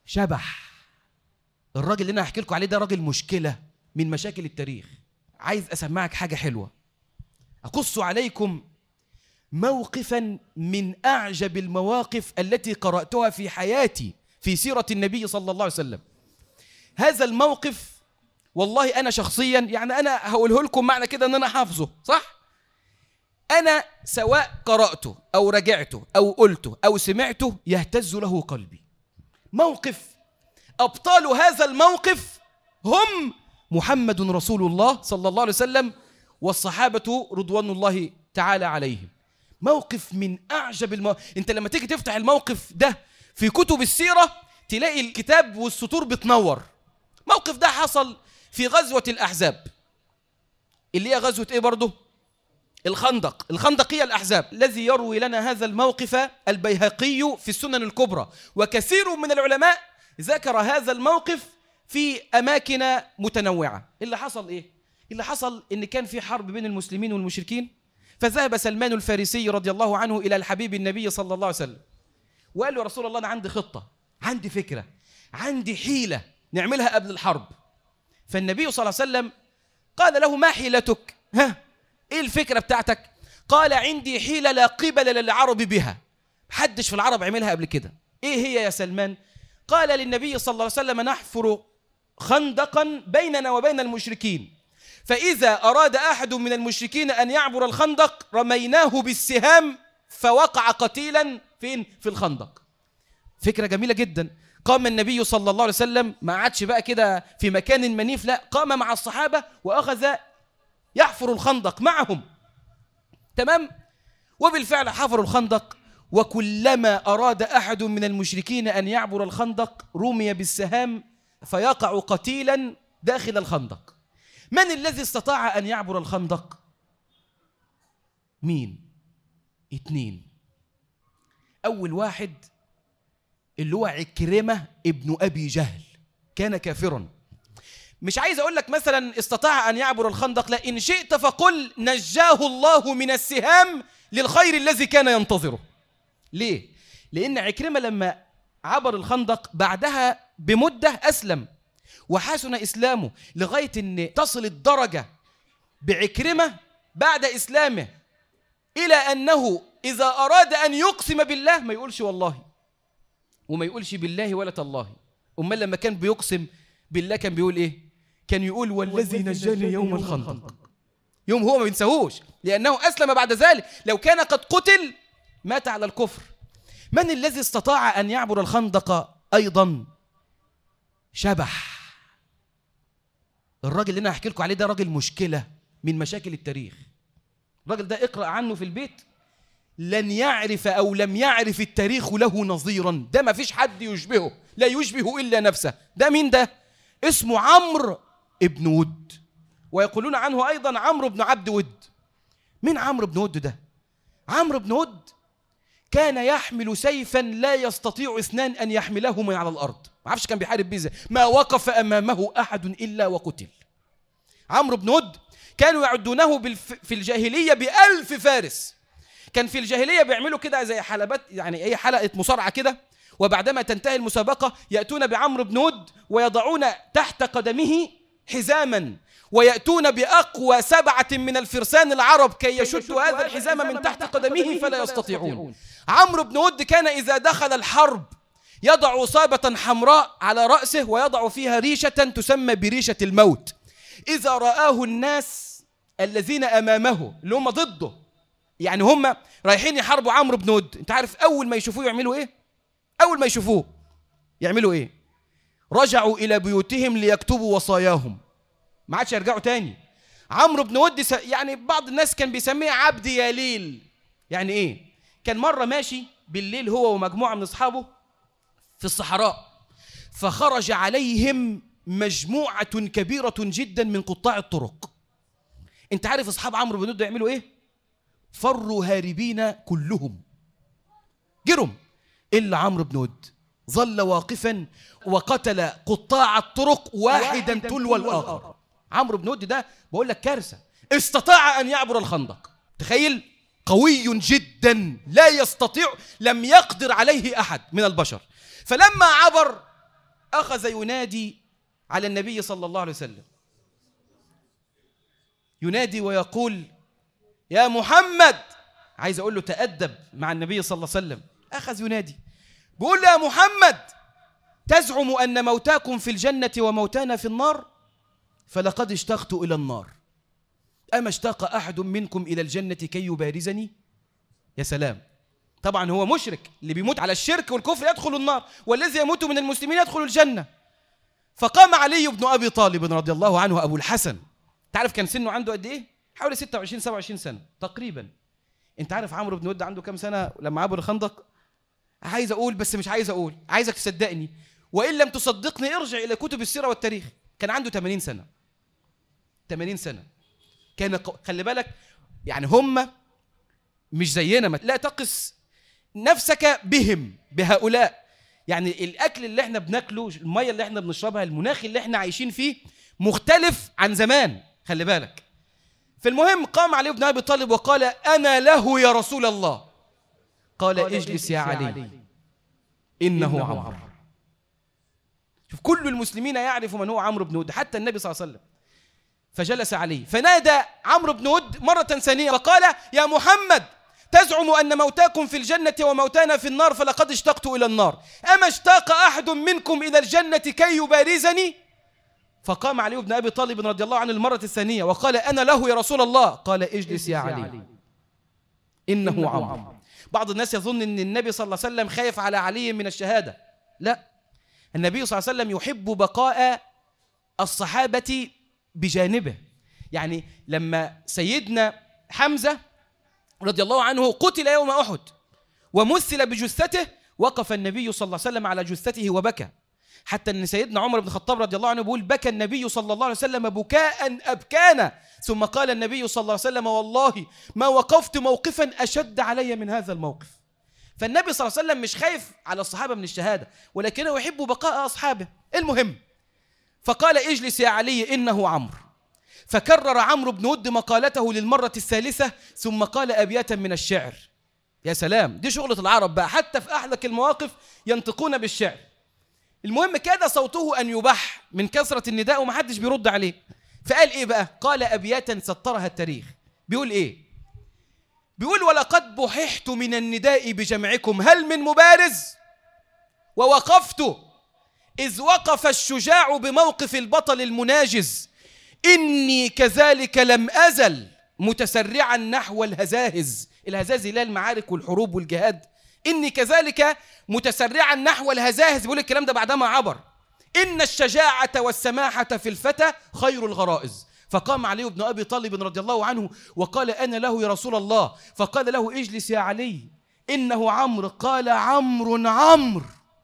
شبح. الراجل اللي انا هحكي لكم عليه ده راجل مشكلة من مشاكل التاريخ. عايز اسمعك حاجة حلوة، اقص عليكم موقفا من اعجب المواقف التي قرأتها في حياتي في سيرة النبي صلى الله عليه وسلم. هذا الموقف والله انا شخصيا يعني انا هقوله لكم معنى كده ان انا حافظه صح. انا سواء قرأته او رجعته او قلته او سمعته يهتز له قلبي. موقف ابطال هذا الموقف هم محمد رسول الله صلى الله عليه وسلم والصحابة رضوان الله تعالى عليهم. موقف من أعجب انت لما تيجي تفتح الموقف ده في كتب السيرة تلاقي الكتاب والسطور بتنور. موقف ده حصل في غزوة الأحزاب اللي هي غزوة ايه برضه؟ الخندق هي الأحزاب. الذي يروي لنا هذا الموقف البيهقي في السنن الكبرى، وكثير من العلماء ذكر هذا الموقف في أماكن متنوعة. اللي حصل إيه؟ اللي حصل إن كان في حرب بين المسلمين والمشركين، فذهب سلمان الفارسي رضي الله عنه إلى الحبيب النبي صلى الله عليه وسلم وقال له: يا رسول الله، أنا عندي خطة، عندي فكرة، عندي حيلة نعملها قبل الحرب. فالنبي صلى الله عليه وسلم قال له: ما حيلتك؟ إيه الفكرة بتاعتك؟ قال: عندي حيلة لا قبل للعرب بها، محدش في العرب عملها قبل كده. إيه هي يا سلمان؟ قال للنبي صلى الله عليه وسلم: نحفر خندقا بيننا وبين المشركين، فإذا أراد أحد من المشركين أن يعبر الخندق رميناه بالسهام فوقع قتيلا فين؟ في الخندق. فكرة جميلة جدا. قام النبي صلى الله عليه وسلم، ما عادش بقى كده في مكان منيف، لا، قام مع الصحابة وأخذ يحفر الخندق معهم. تمام؟ وبالفعل حفروا الخندق، وكلما أراد أحد من المشركين أن يعبر الخندق رمي بالسهام فيقع قتيلا داخل الخندق. من الذي استطاع أن يعبر الخندق؟ مين؟ 2. أول واحد اللي هو عكرمة ابن أبي جهل، كان كافرا. مش عايز أقول لك مثلا استطاع أن يعبر الخندق، لا، إن شئت فقل نجاه الله من السهام للخير الذي كان ينتظره. ليه؟ لأن عكرمة لما عبر الخندق بعدها بمدة أسلم وحسن إسلامه، لغاية أن تصل الدرجة بعكرمة بعد إسلامه إلى أنه إذا أراد أن يقسم بالله ما يقولش والله، وما يقولش بالله ولا تالله. أمال لما كان بيقسم بالله كان بيقول إيه؟ كان يقول: والذي نجاني يوم الخندق. يوم هو ما بينساهوش، لأنه أسلم بعد ذلك. لو كان قد قتل مات على الكفر. من الذي استطاع أن يعبر الخندق أيضا؟ شبح. الراجل اللي أنا هحكي لكم عليه ده راجل مشكلة من مشاكل التاريخ. الراجل ده اقرأ عنه في البيت، لن يعرف أو لم يعرف التاريخ له نظيرا. ده ما فيش حد يشبهه، لا يشبه إلا نفسه. ده مين ده؟ اسمه عمرو ابن ود، ويقولون عنه أيضا عمرو بن عبد ود. مين عمرو بن ود ده؟ عمرو بن ود كان يحمل سيفا لا يستطيع 2 أن يحمله من على الأرض. ما عرفش كان بيحارب بيه ازاي، ما وقف أمامه أحد إلا وقتل. عمرو بن ود كانوا يعدونه في الجاهلية ب1000 فارس. كان في الجاهلية بيعملوا كده زي حلبات، يعني أي حلقة مصارعة كده، وبعدما تنتهي المسابقة يأتون بعمرو بن ود ويضعون تحت قدمه حزاما، ويأتون بأقوى 7 من الفرسان العرب كي يشدوا هذا الحزام من تحت قدمه فلا يستطيعون. عمرو بن ود كان إذا دخل الحرب يضع إصابة حمراء على رأسه ويضع فيها ريشة تسمى بريشة الموت. إذا رآه الناس الذين أمامه اللي هم ضده، يعني هم رايحين يحاربوا عمرو بن ود، انت عارف أول ما يشوفوه يعملوا إيه؟ أول ما يشوفوه يعملوا إيه؟ رجعوا إلى بيوتهم ليكتبوا وصاياهم، ما عادش يرجعوا تاني. عمرو بن ود يعني بعض الناس كان بيسميه عبد ياليل. يعني إيه؟ كان مرة ماشي بالليل هو ومجموعة من أصحابه في الصحراء، فخرج عليهم مجموعة كبيرة جدا من قطاع الطرق. انت عارف أصحاب عمرو بن ود يعملوا إيه؟ فروا هاربين كلهم، جرم، إلا عمرو بن ود ظل واقفا وقتل قطاع الطرق واحدا تلو الآخر. عمرو بن ود ده بقول لك كارثة، استطاع أن يعبر الخندق. تخيل، قوي جدا لا يستطيع، لم يقدر عليه أحد من البشر. فلما عبر أخذ ينادي على النبي صلى الله عليه وسلم، ينادي ويقول يا محمد. عايز أقول له تأدب مع النبي صلى الله عليه وسلم. أخذ ينادي بيقول له يا محمد تزعم أن موتاكم في الجنة وموتانا في النار، فلقد اشتقت إلى النار، أما اشتاق أحد منكم إلى الجنة كي يبارزني؟ يا سلام. طبعا هو مشرك، اللي بيموت على الشرك والكفر يدخل النار، والذي يموت من المسلمين يدخل الجنة. فقام علي بن أبي طالب رضي الله عنه أبو الحسن. تعرف كان سنه عنده قد إيه؟ حوالي 26 27 سنة تقريبا. أنت عارف عمرو بن ود عنده كام سنة لما عبر الخندق؟ عايز أقول بس مش عايز أقول، عايزك تصدقني، وإن لم تصدقني ارجع إلى كتب السيرة والتاريخ. كان عنده 80 سنة. 80 سنة. كان خلي بالك يعني هم مش زينا، لا تقس نفسك بهم بهؤلاء. يعني الأكل اللي احنا بناكله، المية اللي احنا بنشربها، المناخ اللي احنا عايشين فيه مختلف عن زمان، خلي بالك. فالمهم قام علي بن أبي طالب وقال أنا له يا رسول الله. قال اجلس يا علي إنه عمرو. شوف كل المسلمين يعرف من هو عمرو بن ود، حتى النبي صلى الله عليه وسلم. فجلس عليه فنادى عمرو بن ود مرة ثانية وقال يا محمد تزعم أن موتاكم في الجنة وموتانا في النار، فلقد اشتقت إلى النار، أما اشتاق أحد منكم إلى الجنة كي يبارزني؟ فقام علي بن أبي طالب رضي الله عنه المرة الثانية وقال أنا له يا رسول الله. قال اجلس يا علي إنه عمرو. بعض الناس يظن أن النبي صلى الله عليه وسلم خايف على علي من الشهادة. لا، النبي صلى الله عليه وسلم يحب بقاء الصحابة بجانبه. يعني لما سيدنا حمزة رضي الله عنه قتل يوم أحد ومثل بجثته، وقف النبي صلى الله عليه وسلم على جثته وبكى، حتى أن سيدنا عمر بن الخطاب رضي الله عنه بيقول بكى النبي صلى الله عليه وسلم بكاء أبكانا، ثم قال النبي صلى الله عليه وسلم والله ما وقفت موقفا أشد علي من هذا الموقف. فالنبي صلى الله عليه وسلم مش خايف على الصحابة من الشهادة، ولكنه يحب بقاء أصحابه. المهم فقال اجلس يا علي إنه عمرو. فكرر عمرو بن ود مقالته للمرة الثالثة، ثم قال أبياتا من الشعر. يا سلام، دي شغلة العرب بقى، حتى في أحلك المواقف ينطقون بالشعر. المهم كاد صوته أن يبح من كثرة النداء ومحدش بيرد عليه. فقال إيه بقى؟ قال أبياتا سطرها التاريخ. بيقول إيه؟ بيقول ولقد بححت من النداء بجمعكم هل من مبارز، ووقفت إذ وقف الشجاع بموقف البطل المناجز، إني كذلك لم أزل متسرعا نحو الهزاهز. الهزاهز اللي هي المعارك والحروب والجهاد. إني كذلك متسرعا نحو الهزاهز. بيقول الكلام ده بعدما عبر. إن الشجاعة والسماحة في الفتى خير الغرائز. فقام علي بن أبي طالب رضي الله عنه وقال أنا له يا رسول الله. فقال له اجلس يا علي إنه عمرو. قال عمرو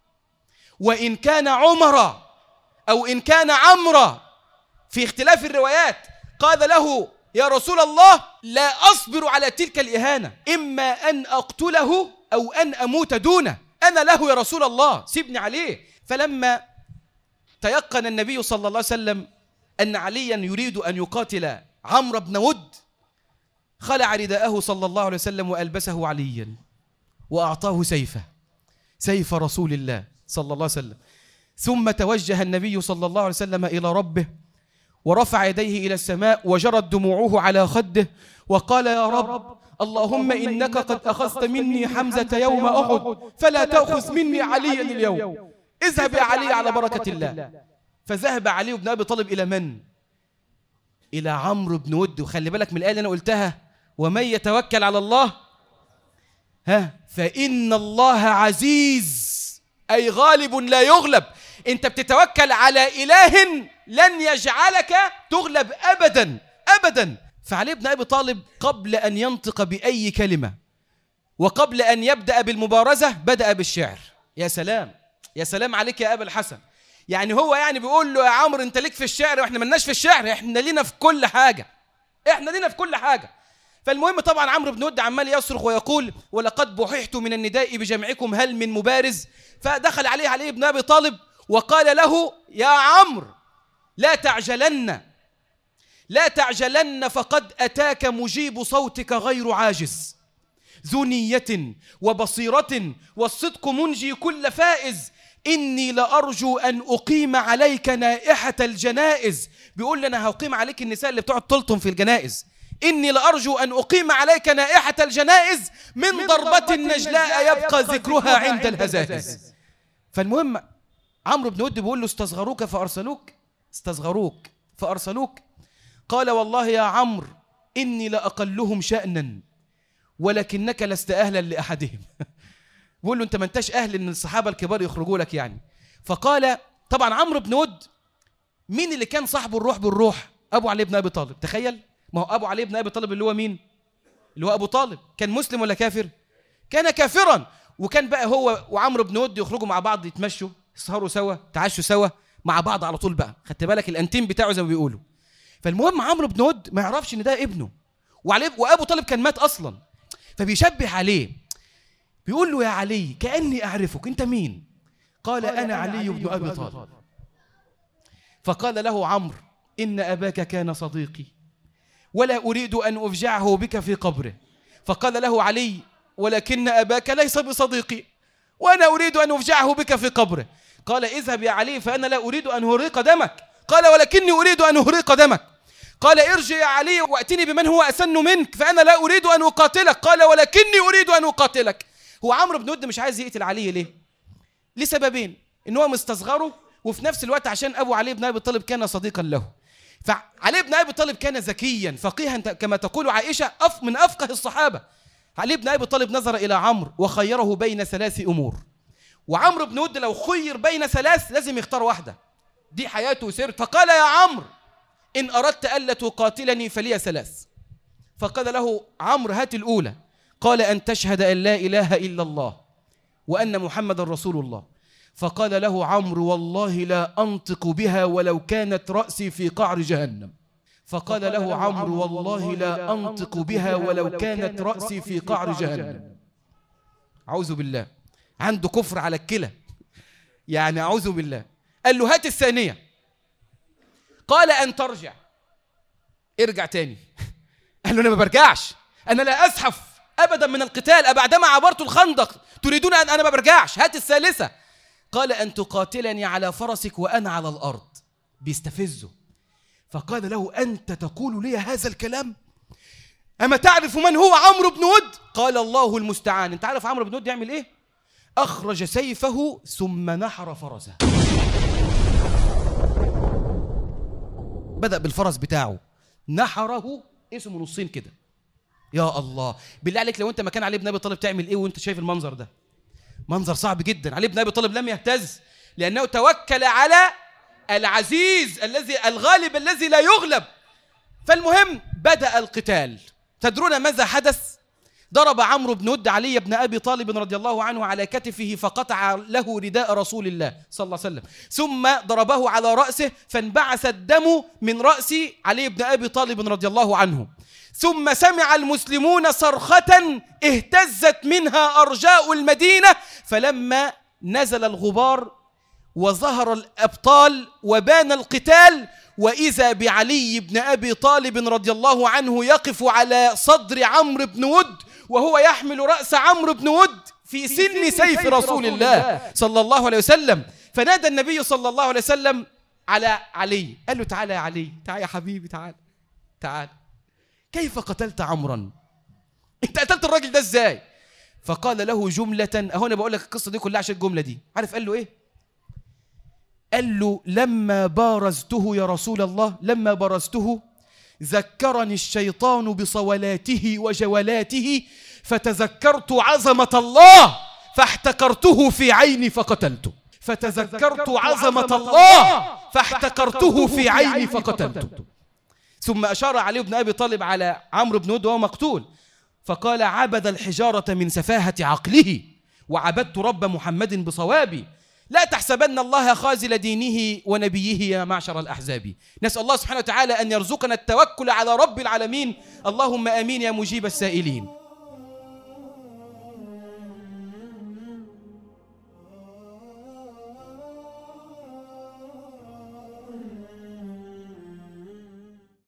وإن كان عمر أو إن كان عمرا في اختلاف الروايات. قال له يا رسول الله لا أصبر على تلك الإهانة، إما أن أقتله أو أن أموت دونه، أنا له يا رسول الله سيبني عليه. فلما تيقن النبي صلى الله عليه وسلم أن عليا يريد أن يقاتل عمرو بن ود، خلع رداءه صلى الله عليه وسلم وألبسه عليا وأعطاه سيف رسول الله صلى الله عليه وسلم. ثم توجه النبي صلى الله عليه وسلم إلى ربه ورفع يديه إلى السماء وجرت دموعه على خده وقال يا رب اللهم إنك قد أخذت مني حمزة يوم أحد فلا تأخذ مني عليا اليوم، اذهب يا علي على بركة الله. فذهب علي بن أبي طالب إلى من؟ إلى عمرو بن ود. وخلي بالك من الآية اللي أنا قلتها ومن يتوكل على الله فإن الله عزيز أي غالب لا يغلب. أنت بتتوكل على إله لن يجعلك تغلب أبدا أبدا. فعلي بن أبي طالب قبل أن ينطق بأي كلمة وقبل أن يبدأ بالمبارزة بدأ بالشعر. يا سلام يا سلام عليك يا أبا الحسن. يعني هو يعني بيقول له يا عمرو أنت ليك في الشعر وإحنا ملناش في الشعر، إحنا لينا في كل حاجة، إحنا لينا في كل حاجة. فالمهم طبعا عمرو بن ود عمال يصرخ ويقول ولقد بححت من النداء بجمعكم هل من مبارز. فدخل عليه علي بن أبي طالب وقال له يا عمرو لا تعجلن فقد أتاك مجيب صوتك غير عاجز، ذو نية وبصيرة والصدق منجي كل فائز، إني لأرجو أن أقيم عليك نائحة الجنائز. بيقول لي أنا هقيم عليك النساء اللي بتقعد تلطم في الجنائز. إني لأرجو أن أقيم عليك نائحة الجنائز من ضربة النجلاء يبقى ذكرها عند الهزائز. فالمهم عمرو بن ود بيقول له استصغروك فأرسلوك. قال والله يا عمرو إني لأقلهم شأنا ولكنك لست أهلا لأحدهم. بيقول له أنت ما انتش أهل إن الصحابة الكبار يخرجوا لك يعني. فقال طبعا عمرو بن ود مين اللي كان صاحبه الروح بالروح؟ أبو علي بن أبي طالب. تخيل، ما هو أبو علي بن أبي طالب اللي هو مين؟ اللي هو أبو طالب. كان مسلم ولا كافر؟ كان كافرا. وكان بقى هو وعمرو بن ود يخرجوا مع بعض، يتمشوا، يسهروا سوا، تعشوا سوا مع بعض على طول بقى. خدت بالك الانتيم بتاعه زي ما بيقولوا. فالمهم عمرو بن ود ما يعرفش ان ده ابنه، وابو طالب كان مات اصلا. فبيشبه عليه، بيقول له يا علي كأني اعرفك، انت مين؟ قال انا علي بن ابي طالب. فقال له عمرو ان اباك كان صديقي ولا اريد ان افجعه بك في قبره. فقال له علي ولكن اباك ليس بصديقي وانا اريد ان افجعه بك في قبره. قال اذهب يا علي فانا لا اريد ان اهريق دمك. قال ولكني اريد ان اهريق دمك. قال ارجع يا علي واتني بمن هو اسن منك فانا لا اريد ان اقاتلك. قال ولكني اريد ان اقاتلك. هو عمرو بن ود مش عايز يقتل علي ليه؟ لسببين، ان هو مستصغره، وفي نفس الوقت عشان ابو علي بن ابي طالب كان صديقا له. فعلي بن ابي طالب كان ذكيا فقيها كما تقول عائشه من افقه الصحابه. علي بن ابي طالب نظر الى عمرو وخيره بين 3 امور. وعمرو بن ود لو خير بين 3 لازم يختار واحده، دي حياته وسيرته. فقال يا عمرو إن أردت ألا تقاتلني فلي 3. فقال له عمرو هات الأولى. قال أن تشهد أن لا إله إلا الله وأن محمد رسول الله. فقال له عمرو والله لا أنطق بها ولو كانت رأسي في قعر جهنم. فقال له عمرو والله لا أنطق بها ولو كانت رأسي في قعر جهنم. أعوذ بالله، عنده كفر على الكلى يعني، أعوذ بالله. قال له هات الثانية. قال أن ترجع. ارجع تاني. قال له أنا ما برجعش، أنا لا أزحف أبدا من القتال أبعدما عبرت الخندق تريدون أن أنا ما برجعش. هات الثالثة. قال أن تقاتلني على فرسك وأنا على الأرض. بيستفزه. فقال له أنت تقول لي هذا الكلام؟ أما تعرف من هو عمرو بن ود؟ قال الله المستعان. أنت عارف عمرو بن ود يعمل إيه؟ أخرج سيفه ثم نحر فرسه. بدأ بالفرس بتاعه نحره، اسمه نصين كده. يا الله، بالله عليك لو انت مكان علي بن ابي طالب تعمل ايه وانت شايف المنظر ده؟ منظر صعب جدا. علي بن ابي طالب لم يهتز لانه توكل على العزيز الغالب الذي لا يغلب. فالمهم بدأ القتال. تدرون ماذا حدث؟ ضرب عمرو بن ود علي بن أبي طالب رضي الله عنه على كتفه فقطع له رداء رسول الله صلى الله عليه وسلم، ثم ضربه على رأسه فانبعث الدم من رأس علي بن أبي طالب رضي الله عنه. ثم سمع المسلمون صرخة اهتزت منها أرجاء المدينة. فلما نزل الغبار وظهر الأبطال وبان القتال، وإذا بعلي بن أبي طالب رضي الله عنه يقف على صدر عمرو بن ود وهو يحمل رأس عمرو بن ود في سن سيف رسول الله صلى الله عليه وسلم. فنادى النبي صلى الله عليه وسلم على علي، قال له تعالى يا علي، تعالى يا حبيبي، تعالى كيف قتلت عمرا؟ انت قتلت الراجل ده ازاي؟ فقال له جملة، اهو انا بقول لك القصة دي كلها عشان الجملة دي. عارف قال له ايه؟ قال له لما بارزته يا رسول الله، لما بارزته ذكرني الشيطان بصولاته وجولاته فتذكرت عظمة الله فاحتقرته في عيني فقتلته. فتذكرت عظمة الله فاحتقرته في عيني فقتلته. ثم أشار علي بن أبي طالب على عمرو بن ود وهو مقتول فقال عبد الحجارة من سفاهة عقله وعبدت رب محمد بصوابي. لا تحسبن الله خازل دينه ونبيه يا معشر الأحزاب. نسأل الله سبحانه وتعالى أن يرزقنا التوكل على رب العالمين. اللهم آمين يا مجيب السائلين.